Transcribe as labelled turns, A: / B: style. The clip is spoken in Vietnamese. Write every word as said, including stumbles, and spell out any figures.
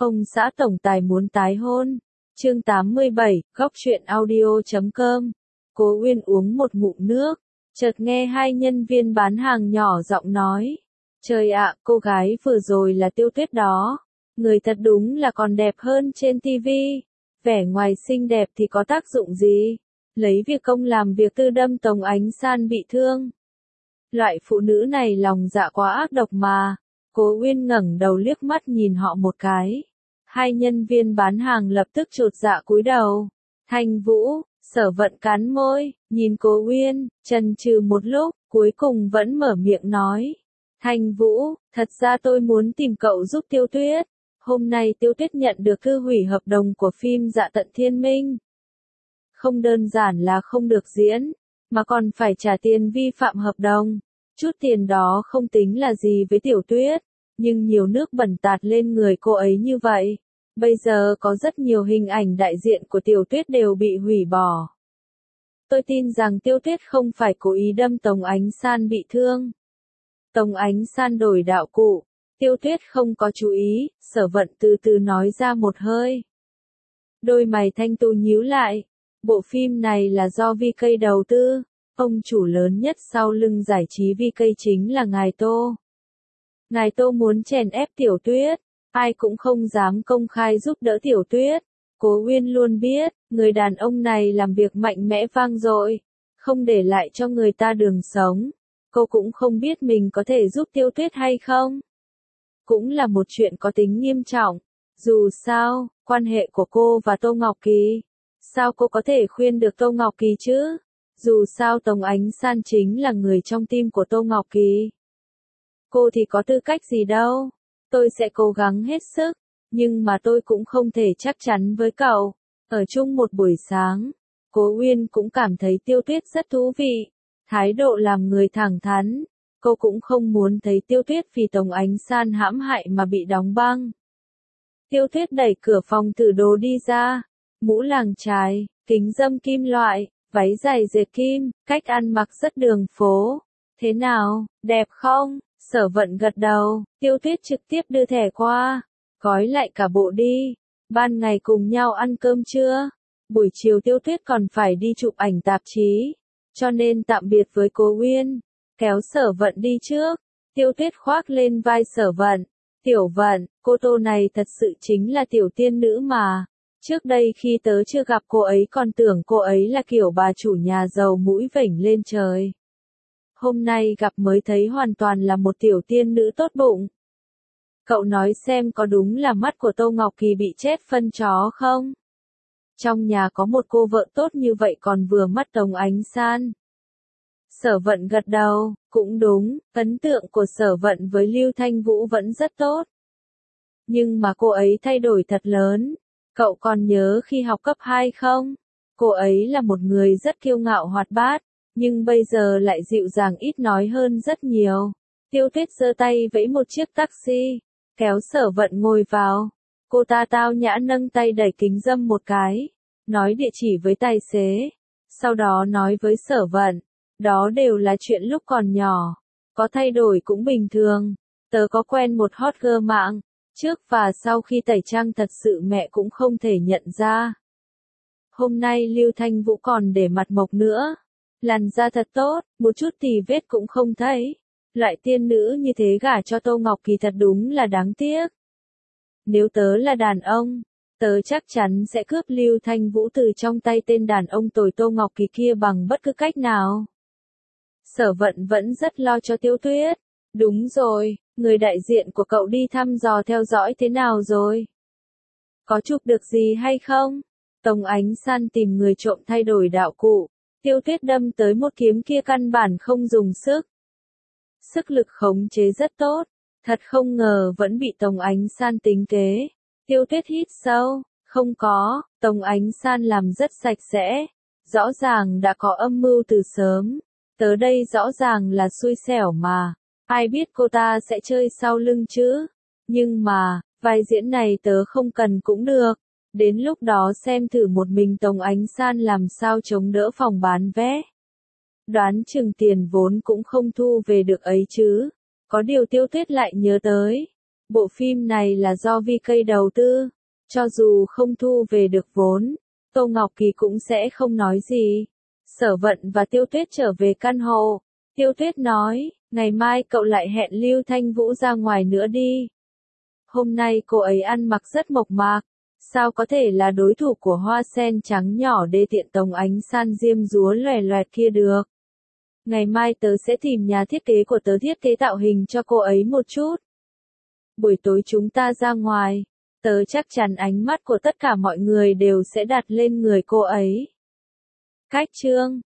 A: Ông xã tổng tài muốn tái hôn. Chương tám mươi bảy, góc truyện audio chấm com. Cố Uyên uống một ngụm nước, chợt nghe hai nhân viên bán hàng nhỏ giọng nói. Trời ạ, cô gái vừa rồi là Tiêu Tuyết đó. Người thật đúng là còn đẹp hơn trên tivi. Vẻ ngoài xinh đẹp thì có tác dụng gì? Lấy việc công làm việc tư đâm Tống Ánh San bị thương. Loại phụ nữ này lòng dạ quá ác độc mà. Cố Uyên ngẩng đầu liếc mắt nhìn họ một cái. Hai nhân viên bán hàng lập tức chột dạ cúi đầu. Thanh Vũ, Sở Vận cắn môi, nhìn Cố Uyên, chần chừ một lúc, cuối cùng vẫn mở miệng nói. Thanh Vũ, thật ra tôi muốn tìm cậu giúp Tiêu Tuyết. Hôm nay Tiêu Tuyết nhận được thư hủy hợp đồng của phim Dạ Tận Thiên Minh. Không đơn giản là không được diễn, mà còn phải trả tiền vi phạm hợp đồng. Chút tiền đó không tính là gì với Tiểu Tuyết, nhưng nhiều nước bẩn tạt lên người cô ấy như vậy. Bây giờ có rất nhiều hình ảnh đại diện của Tiểu Tuyết đều bị hủy bỏ. Tôi tin rằng Tiêu Tuyết không phải cố ý đâm Tống Ánh San bị thương. Tống Ánh San đổi đạo cụ, Tiêu Tuyết không có chú ý, Sở Vận từ từ nói ra một hơi. Đôi mày Thanh Tú nhíu lại, bộ phim này là do vê ca đầu tư, ông chủ lớn nhất sau lưng giải trí vê ca chính là Ngài Tô. Ngài Tô muốn chèn ép Tiểu Tuyết, ai cũng không dám công khai giúp đỡ Tiểu Tuyết. Cố Uyên luôn biết, người đàn ông này làm việc mạnh mẽ vang dội, không để lại cho người ta đường sống. Cô cũng không biết mình có thể giúp Tiêu Tuyết hay không. Cũng là một chuyện có tính nghiêm trọng. Dù sao, quan hệ của cô và Tô Ngọc Kỳ. Sao cô có thể khuyên được Tô Ngọc Kỳ chứ? Dù sao Tống Ánh San chính là người trong tim của Tô Ngọc Kỳ. Cô thì có tư cách gì đâu. Tôi sẽ cố gắng hết sức, nhưng mà tôi cũng không thể chắc chắn với cậu. Ở chung một buổi sáng, Cố Uyên cũng cảm thấy Tiêu Tuyết rất thú vị. Thái độ làm người thẳng thắn. Cô cũng không muốn thấy Tiêu Tuyết vì Tống Ánh San hãm hại mà bị đóng băng. Tiêu Tuyết đẩy cửa phòng thử đồ đi ra. Mũ làng trái, kính râm kim loại, váy dài dệt kim, cách ăn mặc rất đường phố. Thế nào, đẹp không? Sở Vận gật đầu, Tiêu Tuyết trực tiếp đưa thẻ qua. Gói lại cả bộ đi. Ban ngày cùng nhau ăn cơm trưa. Buổi chiều Tiêu Tuyết còn phải đi chụp ảnh tạp chí. Cho nên tạm biệt với Cố Uyên. Kéo Sở Vận đi trước. Tiêu Tuyết khoác lên vai Sở Vận. Tiểu Vận, cô Tô này thật sự chính là tiểu tiên nữ mà. Trước đây khi tớ chưa gặp cô ấy còn tưởng cô ấy là kiểu bà chủ nhà giàu mũi vểnh lên trời. Hôm nay gặp mới thấy hoàn toàn là một tiểu tiên nữ tốt bụng. Cậu nói xem có đúng là mắt của Tô Ngọc Kỳ bị chết phân chó không? Trong nhà có một cô vợ tốt như vậy còn vừa mắt Tống Ánh San. Sở Vận gật đầu, cũng đúng, ấn tượng của Sở Vận với Lưu Thanh Vũ vẫn rất tốt. Nhưng mà cô ấy thay đổi thật lớn. Cậu còn nhớ khi học cấp hai không? Cô ấy là một người rất kiêu ngạo hoạt bát, nhưng bây giờ lại dịu dàng ít nói hơn rất nhiều. Tiêu Tuyết giơ tay vẫy một chiếc taxi, kéo Sở Vận ngồi vào. Cô ta tao nhã nâng tay đẩy kính râm một cái, nói địa chỉ với tài xế. Sau đó nói với Sở Vận, đó đều là chuyện lúc còn nhỏ, có thay đổi cũng bình thường. Tớ có quen một hot girl mạng, trước và sau khi tẩy trang thật sự mẹ cũng không thể nhận ra. Hôm nay Lưu Thanh Vũ còn để mặt mộc nữa. Làn da thật tốt, một chút tì vết cũng không thấy. Loại tiên nữ như thế gả cho Tô Ngọc Kỳ thật đúng là đáng tiếc. Nếu tớ là đàn ông, tớ chắc chắn sẽ cướp Lưu Thanh Vũ từ trong tay tên đàn ông tồi Tô Ngọc Kỳ kia bằng bất cứ cách nào. Sở Vận vẫn rất lo cho Tiêu Tuyết. Đúng rồi, người đại diện của cậu đi thăm dò theo dõi thế nào rồi? Có chụp được gì hay không? Tống Ánh San tìm người trộm thay đổi đạo cụ. Tiêu Tuyết đâm tới một kiếm kia căn bản không dùng sức. Sức lực khống chế rất tốt. Thật không ngờ vẫn bị Tống Ánh San tính kế. Tiêu Tuyết hít sâu. Không có, Tống Ánh San làm rất sạch sẽ. Rõ ràng đã có âm mưu từ sớm. Tớ đây rõ ràng là xui xẻo mà. Ai biết cô ta sẽ chơi sau lưng chứ. Nhưng mà, vai diễn này tớ không cần cũng được. Đến lúc đó xem thử một mình Tống Ánh San làm sao chống đỡ phòng bán vé. Đoán chừng tiền vốn cũng không thu về được ấy chứ. Có điều Tiêu Tuyết lại nhớ tới. Bộ phim này là do vê ca đầu tư, cho dù không thu về được vốn, Tô Ngọc Kỳ cũng sẽ không nói gì. Sở Vận và Tiêu Tuyết trở về căn hộ. Tiêu Tuyết nói, ngày mai cậu lại hẹn Lưu Thanh Vũ ra ngoài nữa đi. Hôm nay cô ấy ăn mặc rất mộc mạc, sao có thể là đối thủ của hoa sen trắng nhỏ đê tiện Tống Ánh San diêm dúa loè loẹt kia được. Ngày mai tớ sẽ tìm nhà thiết kế của tớ thiết kế tạo hình cho cô ấy một chút. Buổi tối chúng ta ra ngoài, tớ chắc chắn ánh mắt của tất cả mọi người đều sẽ đặt lên người cô ấy. Cách chương